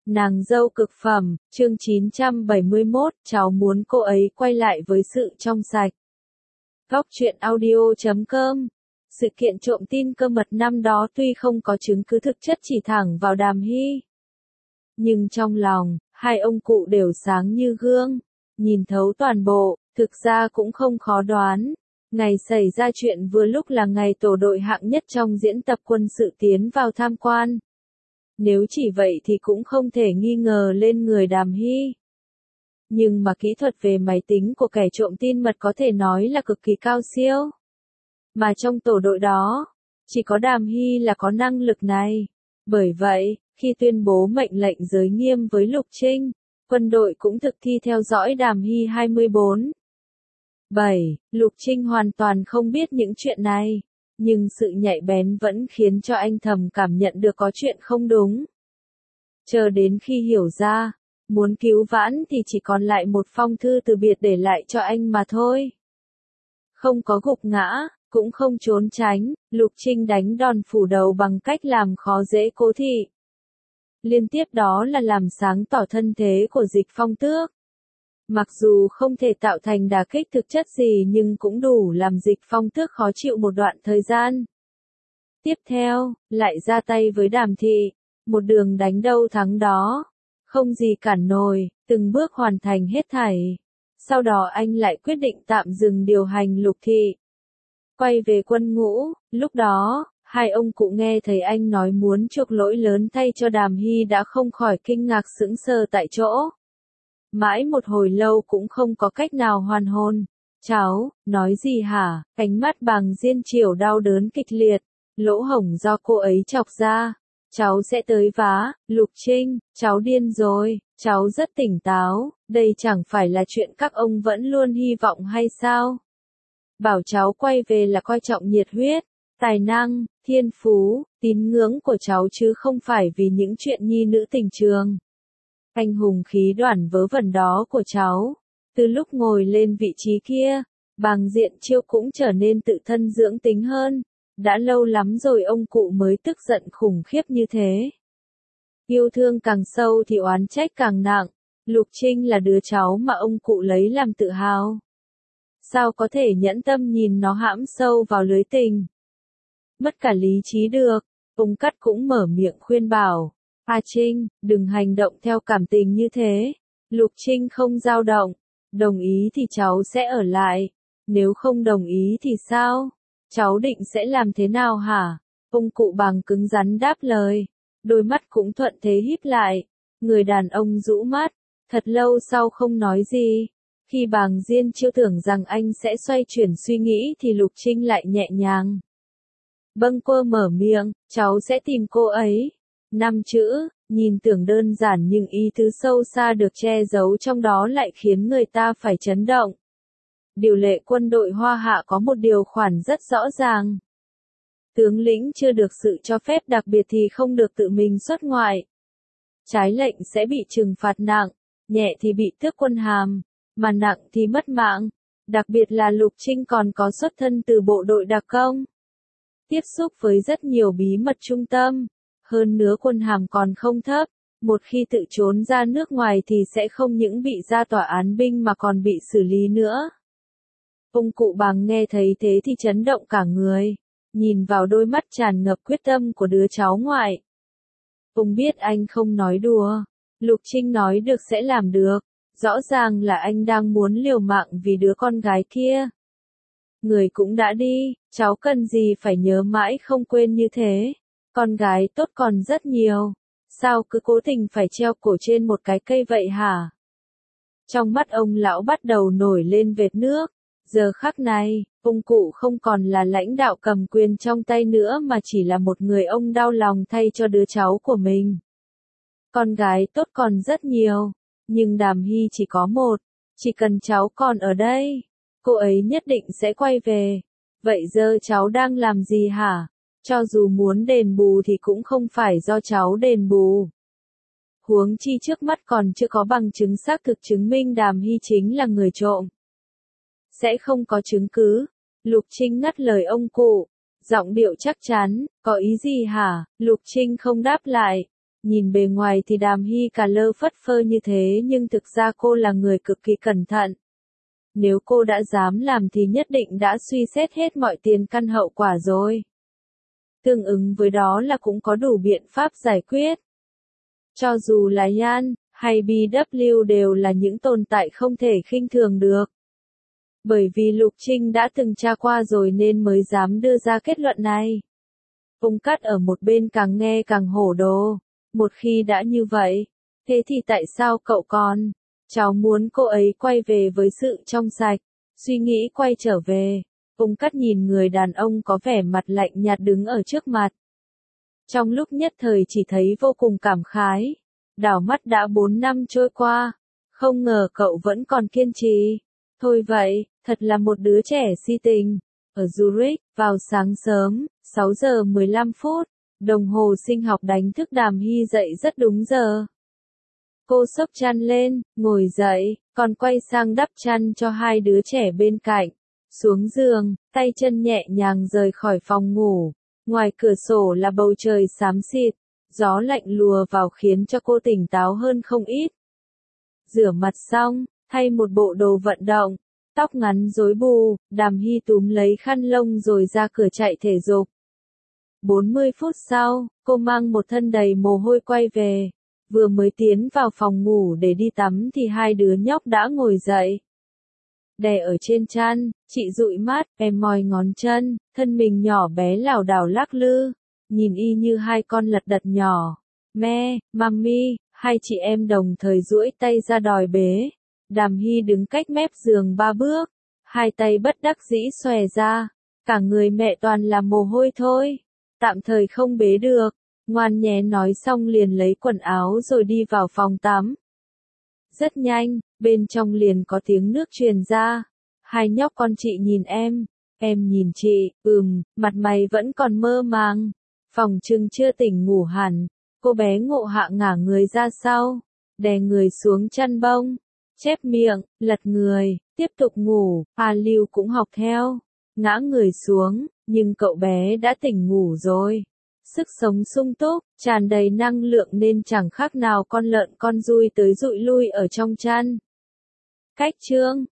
Nàng dâu cực phẩm, chương 971, cháu muốn cô ấy quay lại với sự trong sạch. Góc truyện audio.com. Sự kiện trộm tin cơ mật năm đó tuy không có chứng cứ thực chất chỉ thẳng vào Đàm Hy. Nhưng trong lòng, hai ông cụ đều sáng như gương, nhìn thấu toàn bộ, thực ra cũng không khó đoán. Ngày xảy ra chuyện vừa lúc là ngày tổ đội hạng nhất trong diễn tập quân sự tiến vào tham quan. Nếu chỉ vậy thì cũng không thể nghi ngờ lên người Đàm Hy. Nhưng mà kỹ thuật về máy tính của kẻ trộm tin mật có thể nói là cực kỳ cao siêu. Mà trong tổ đội đó, chỉ có Đàm Hy là có năng lực này. Bởi vậy, khi tuyên bố mệnh lệnh giới nghiêm với Lục Trinh, quân đội cũng thực thi theo dõi Đàm Hy 24. 7. Lục Trinh hoàn toàn không biết những chuyện này. Nhưng sự nhạy bén vẫn khiến cho anh thầm cảm nhận được có chuyện không đúng. Chờ đến khi hiểu ra, muốn cứu vãn thì chỉ còn lại một phong thư từ biệt để lại cho anh mà thôi. Không có gục ngã, cũng không trốn tránh, Lục Trinh đánh đòn phủ đầu bằng cách làm khó dễ Cố Thị. Liên tiếp đó là làm sáng tỏ thân thế của Dịch Phong Tước. Mặc dù không thể tạo thành đả kích thực chất gì nhưng cũng đủ làm Dịch Phong Tước khó chịu một đoạn thời gian. Tiếp theo, lại ra tay với Đàm Thị, một đường đánh đâu thắng đó. Không gì cản nổi, từng bước hoàn thành hết thảy. Sau đó anh lại quyết định tạm dừng điều hành Lục Thị. Quay về quân ngũ, lúc đó, hai ông cụ nghe thấy anh nói muốn chuộc lỗi lớn thay cho Đàm Hy đã không khỏi kinh ngạc sững sờ tại chỗ. Mãi một hồi lâu cũng không có cách nào hoàn hồn. Cháu, nói gì hả? Ánh mắt Bàng Diên Triểu đau đớn kịch liệt, lỗ hổng do cô ấy chọc ra. Cháu sẽ tới vá, Lục Trinh, cháu điên rồi, cháu rất tỉnh táo, đây chẳng phải là chuyện các ông vẫn luôn hy vọng hay sao? Bảo cháu quay về là coi trọng nhiệt huyết, tài năng, thiên phú, tín ngưỡng của cháu chứ không phải vì những chuyện nhi nữ tình trường. Anh hùng khí đoản vớ vẩn đó của cháu. Từ lúc ngồi lên vị trí kia, Bàng Diện Chiêu cũng trở nên tự thân dưỡng tính hơn. Đã lâu lắm rồi ông cụ mới tức giận khủng khiếp như thế. Yêu thương càng sâu thì oán trách càng nặng. Lục Trinh là đứa cháu mà ông cụ lấy làm tự hào. Sao có thể nhẫn tâm nhìn nó hãm sâu vào lưới tình? Mất cả lý trí được, ông Cắt cũng mở miệng khuyên bảo. A Trinh, đừng hành động theo cảm tình như thế. Lục Trinh không dao động. Đồng ý thì cháu sẽ ở lại. Nếu không đồng ý thì sao? Cháu định sẽ làm thế nào hả? Ông cụ Bàng cứng rắn đáp lời. Đôi mắt cũng thuận thế híp lại. Người đàn ông rũ mắt. Thật lâu sau không nói gì. Khi Bàng Diên Chiêu tưởng rằng anh sẽ xoay chuyển suy nghĩ thì Lục Trinh lại nhẹ nhàng. Bâng quơ mở miệng, cháu sẽ tìm cô ấy. 5 chữ, nhìn tưởng đơn giản nhưng ý tứ sâu xa được che giấu trong đó lại khiến người ta phải chấn động. Điều lệ quân đội Hoa Hạ có một điều khoản rất rõ ràng. Tướng lĩnh chưa được sự cho phép đặc biệt thì không được tự mình xuất ngoại. Trái lệnh sẽ bị trừng phạt nặng, nhẹ thì bị tước quân hàm, mà nặng thì mất mạng. Đặc biệt là Lục Trinh còn có xuất thân từ bộ đội đặc công. Tiếp xúc với rất nhiều bí mật trung tâm. Hơn nữa quân hàm còn không thấp, một khi tự trốn ra nước ngoài thì sẽ không những bị ra tòa án binh mà còn bị xử lý nữa. Ông cụ Bàng nghe thấy thế thì chấn động cả người, nhìn vào đôi mắt tràn ngập quyết tâm của đứa cháu ngoại. Ông biết anh không nói đùa, Lục Trinh nói được sẽ làm được, rõ ràng là anh đang muốn liều mạng vì đứa con gái kia. Người cũng đã đi, cháu cần gì phải nhớ mãi không quên như thế. Con gái tốt còn rất nhiều. Sao cứ cố tình phải treo cổ trên một cái cây vậy hả? Trong mắt ông lão bắt đầu nổi lên vệt nước. Giờ khắc này, ông cụ không còn là lãnh đạo cầm quyền trong tay nữa mà chỉ là một người ông đau lòng thay cho đứa cháu của mình. Con gái tốt còn rất nhiều. Nhưng Đàm Hy chỉ có một. Chỉ cần cháu còn ở đây, cô ấy nhất định sẽ quay về. Vậy giờ cháu đang làm gì hả? Cho dù muốn đền bù thì cũng không phải do cháu đền bù. Huống chi trước mắt còn chưa có bằng chứng xác thực chứng minh Đàm Hy chính là người trộm. Sẽ không có chứng cứ. Lục Trinh ngắt lời ông cụ. Giọng điệu chắc chắn, có ý gì hả? Lục Trinh không đáp lại. Nhìn bề ngoài thì Đàm Hy cả lơ phất phơ như thế nhưng thực ra cô là người cực kỳ cẩn thận. Nếu cô đã dám làm thì nhất định đã suy xét hết mọi tiền căn hậu quả rồi. Tương ứng với đó là cũng có đủ biện pháp giải quyết. Cho dù là Yan hay BW đều là những tồn tại không thể khinh thường được. Bởi vì Lục Trinh đã từng tra qua rồi nên mới dám đưa ra kết luận này. Ung Cát ở một bên càng nghe càng hổ đồ. Một khi đã như vậy, thế thì tại sao cậu còn? Cháu muốn cô ấy quay về với sự trong sạch. Suy nghĩ quay trở về. Ung Cát nhìn người đàn ông có vẻ mặt lạnh nhạt đứng ở trước mặt. Trong lúc nhất thời chỉ thấy vô cùng cảm khái. Đảo mắt đã 4 năm trôi qua. Không ngờ cậu vẫn còn kiên trì. Thôi vậy, thật là một đứa trẻ si tình. Ở Zurich, vào sáng sớm, 6 giờ 15 phút, đồng hồ sinh học đánh thức Đàm Hy dậy rất đúng giờ. Cô xốc chăn lên, ngồi dậy, còn quay sang đắp chăn cho hai đứa trẻ bên cạnh. Xuống giường, tay chân nhẹ nhàng rời khỏi phòng ngủ. Ngoài cửa sổ là bầu trời xám xịt, gió lạnh lùa vào khiến cho cô tỉnh táo hơn không ít. Rửa mặt xong, thay một bộ đồ vận động, tóc ngắn rối bù, Đàm Hy túm lấy khăn lông rồi ra cửa chạy thể dục. 40 phút sau, cô mang một thân đầy mồ hôi quay về. Vừa mới tiến vào phòng ngủ để đi tắm thì hai đứa nhóc đã ngồi dậy. Đè ở trên chăn, chị dụi mắt, em moi ngón chân, thân mình nhỏ bé lảo đảo lắc lư, nhìn y như hai con lật đật nhỏ. Me, mami, hai chị em đồng thời duỗi tay ra đòi bế. Đàm Hy đứng cách mép giường 3 bước, hai tay bất đắc dĩ xòe ra, cả người mẹ toàn là mồ hôi thôi, tạm thời không bế được, ngoan nhé nói xong liền lấy quần áo rồi đi vào phòng tắm. Rất nhanh, bên trong liền có tiếng nước truyền ra, hai nhóc con chị nhìn em nhìn chị, mặt mày vẫn còn mơ màng, phòng trưng chưa tỉnh ngủ hẳn, cô bé ngộ hạ ngả người ra sau, đè người xuống chăn bông. Chép miệng, lật người, tiếp tục ngủ, A Lưu cũng học theo, ngã người xuống, nhưng cậu bé đã tỉnh ngủ rồi. Sức sống sung túc, tràn đầy năng lượng nên chẳng khác nào con lợn con giui tới dụi lui ở trong chăn. Cách chương